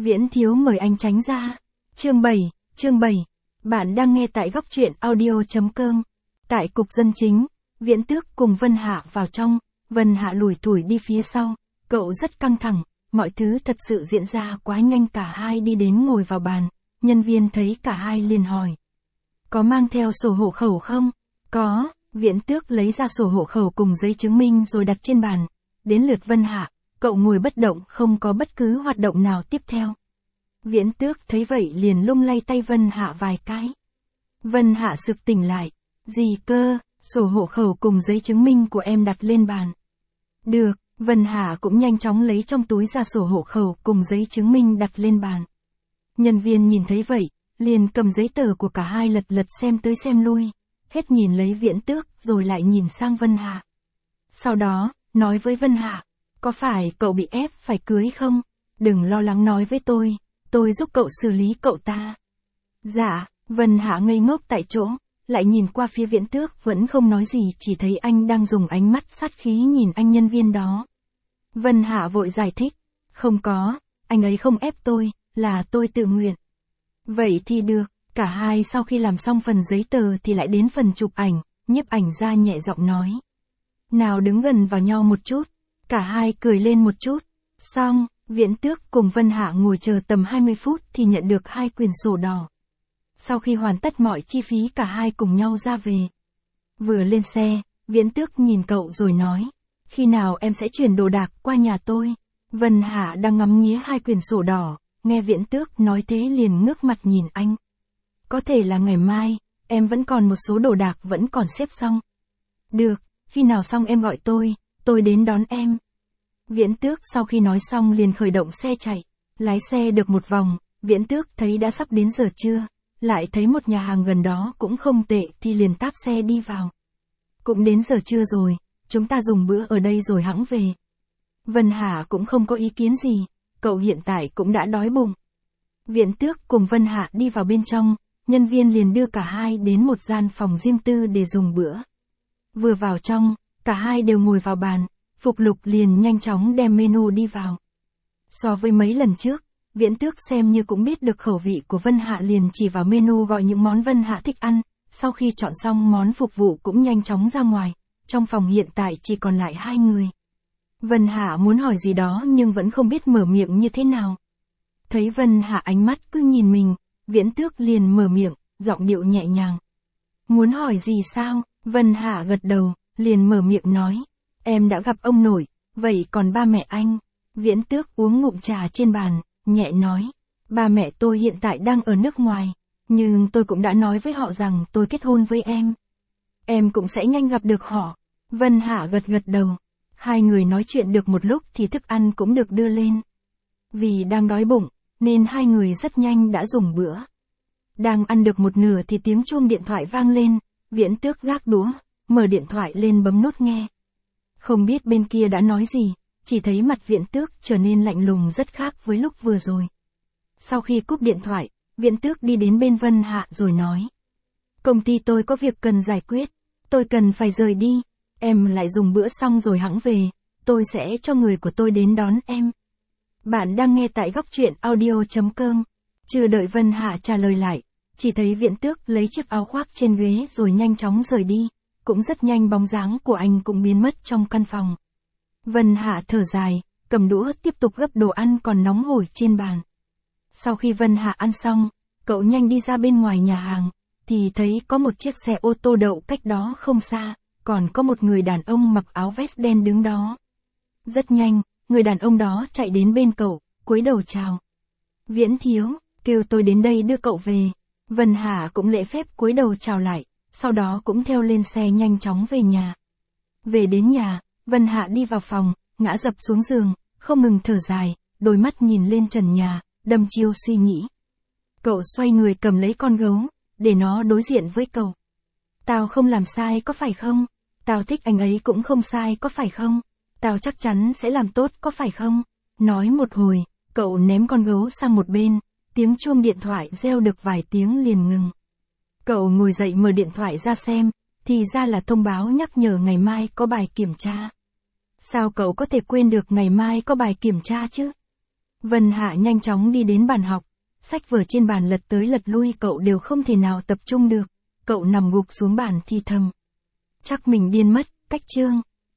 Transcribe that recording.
Viễn Thiếu mời anh tránh ra. Chương 7. Bạn đang nghe tại góc truyện audio.com. Tại cục dân chính, Viễn Tước cùng Vân Hạ vào trong, Vân Hạ lủi thủi đi phía sau, cậu rất căng thẳng, mọi thứ thật sự diễn ra quá nhanh. Cả hai đi đến ngồi vào bàn, nhân viên thấy cả hai liền hỏi. Có mang theo sổ hộ khẩu không? Có, Viễn Tước lấy ra sổ hộ khẩu cùng giấy chứng minh rồi đặt trên bàn. Đến lượt Vân Hạ, cậu ngồi bất động không có bất cứ hoạt động nào tiếp theo. Viễn Tước thấy vậy liền lung lay tay Vân Hạ vài cái. Vân Hạ sực tỉnh lại. Gì cơ, sổ hộ khẩu cùng giấy chứng minh của em đặt lên bàn. Được, Vân Hạ cũng nhanh chóng lấy trong túi ra sổ hộ khẩu cùng giấy chứng minh đặt lên bàn. Nhân viên nhìn thấy vậy, liền cầm giấy tờ của cả hai lật lật xem tới xem lui, hết nhìn lấy Viễn Tước rồi lại nhìn sang Vân Hạ. Sau đó, nói với Vân Hạ, có phải cậu bị ép phải cưới không? Đừng lo lắng nói với tôi giúp cậu xử lý cậu ta. Dạ, Vân Hạ ngây ngốc tại chỗ, lại nhìn qua phía Viễn Tước vẫn không nói gì, chỉ thấy anh đang dùng ánh mắt sát khí nhìn anh nhân viên đó. Vân Hạ vội giải thích, không có, anh ấy không ép tôi, là tôi tự nguyện. Vậy thì được, cả hai sau khi làm xong phần giấy tờ thì lại đến phần chụp ảnh, nhiếp ảnh gia nhẹ giọng nói. Nào đứng gần vào nhau một chút, cả hai cười lên một chút, xong, Viễn Tước cùng Vân Hạ ngồi chờ tầm 20 phút thì nhận được 2 quyển sổ đỏ. Sau khi hoàn tất mọi chi phí cả hai cùng nhau ra về. Vừa lên xe, Viễn Tước nhìn cậu rồi nói, khi nào em sẽ chuyển đồ đạc qua nhà tôi? Vân Hạ đang ngắm nghía 2 quyển sổ đỏ, nghe Viễn Tước nói thế liền ngước mặt nhìn anh. Có thể là ngày mai, em vẫn còn một số đồ đạc vẫn còn xếp xong. Được, khi nào xong em gọi tôi đến đón em. Viễn Tước sau khi nói xong liền khởi động xe chạy, lái xe được một vòng, Viễn Tước thấy đã sắp đến giờ trưa, lại thấy một nhà hàng gần đó cũng không tệ thì liền táp xe đi vào. Cũng đến giờ trưa rồi, chúng ta dùng bữa ở đây rồi hẵng về. Vân Hạ cũng không có ý kiến gì, cậu hiện tại cũng đã đói bụng. Viễn Tước cùng Vân Hạ đi vào bên trong, nhân viên liền đưa cả hai đến một gian phòng riêng tư để dùng bữa. Vừa vào trong, cả hai đều ngồi vào bàn, Phục Lục liền nhanh chóng đem menu đi vào. So với mấy lần trước, Viễn Tước xem như cũng biết được khẩu vị của Vân Hạ liền chỉ vào menu gọi những món Vân Hạ thích ăn, sau khi chọn xong món phục vụ cũng nhanh chóng ra ngoài, trong phòng hiện tại chỉ còn lại 2 người. Vân Hạ muốn hỏi gì đó nhưng vẫn không biết mở miệng như thế nào. Thấy Vân Hạ ánh mắt cứ nhìn mình, Viễn Tước liền mở miệng, giọng điệu nhẹ nhàng. Muốn hỏi gì sao? Vân Hạ gật đầu, liền mở miệng nói. Em đã gặp ông nội, vậy còn ba mẹ anh? Viễn Tước uống ngụm trà trên bàn, nhẹ nói. Ba mẹ tôi hiện tại đang ở nước ngoài, nhưng tôi cũng đã nói với họ rằng tôi kết hôn với em. Em cũng sẽ nhanh gặp được họ. Vân Hạ gật gật đầu. Hai người nói chuyện được một lúc thì thức ăn cũng được đưa lên. Vì đang đói bụng, nên hai người rất nhanh đã dùng bữa. Đang ăn được một nửa thì tiếng chuông điện thoại vang lên, Viễn Tước gác đũa, mở điện thoại lên bấm nút nghe. Không biết bên kia đã nói gì, chỉ thấy mặt Viễn Tước trở nên lạnh lùng rất khác với lúc vừa rồi. Sau khi cúp điện thoại, Viễn Tước đi đến bên Vân Hạ rồi nói. Công ty tôi có việc cần giải quyết, tôi cần phải rời đi, em lại dùng bữa xong rồi hẵng về, tôi sẽ cho người của tôi đến đón em. Bạn đang nghe tại góc truyện audio.com. Chưa đợi Vân Hạ trả lời lại, chỉ thấy Viễn Tước lấy chiếc áo khoác trên ghế rồi nhanh chóng rời đi, cũng rất nhanh bóng dáng của anh cũng biến mất trong căn phòng. Vân Hạ thở dài, cầm đũa tiếp tục gấp đồ ăn còn nóng hổi trên bàn. Sau khi Vân Hạ ăn xong, cậu nhanh đi ra bên ngoài nhà hàng, thì thấy có một chiếc xe ô tô đậu cách đó không xa, còn có một người đàn ông mặc áo vest đen đứng đó. Rất nhanh, người đàn ông đó chạy đến bên cậu, cúi đầu chào. Viễn Thiếu, kêu tôi đến đây đưa cậu về. Vân Hạ cũng lễ phép cúi đầu chào lại, sau đó cũng theo lên xe nhanh chóng về nhà. Về đến nhà, Vân Hạ đi vào phòng, ngã dập xuống giường, không ngừng thở dài, đôi mắt nhìn lên trần nhà, đăm chiêu suy nghĩ. Cậu xoay người cầm lấy con gấu, để nó đối diện với cậu. Tao không làm sai có phải không? Tao thích anh ấy cũng không sai có phải không? Tao chắc chắn sẽ làm tốt có phải không? Nói một hồi, cậu ném con gấu sang một bên, tiếng chuông điện thoại reo được vài tiếng liền ngừng. Cậu ngồi dậy mở điện thoại ra xem, thì ra là thông báo nhắc nhở ngày mai có bài kiểm tra. Sao cậu có thể quên được ngày mai có bài kiểm tra chứ? Vân Hạ nhanh chóng đi đến bàn học. Sách vở trên bàn lật tới lật lui cậu đều không thể nào tập trung được. Cậu nằm gục xuống bàn thì thầm. Chắc mình điên mất, cách chương.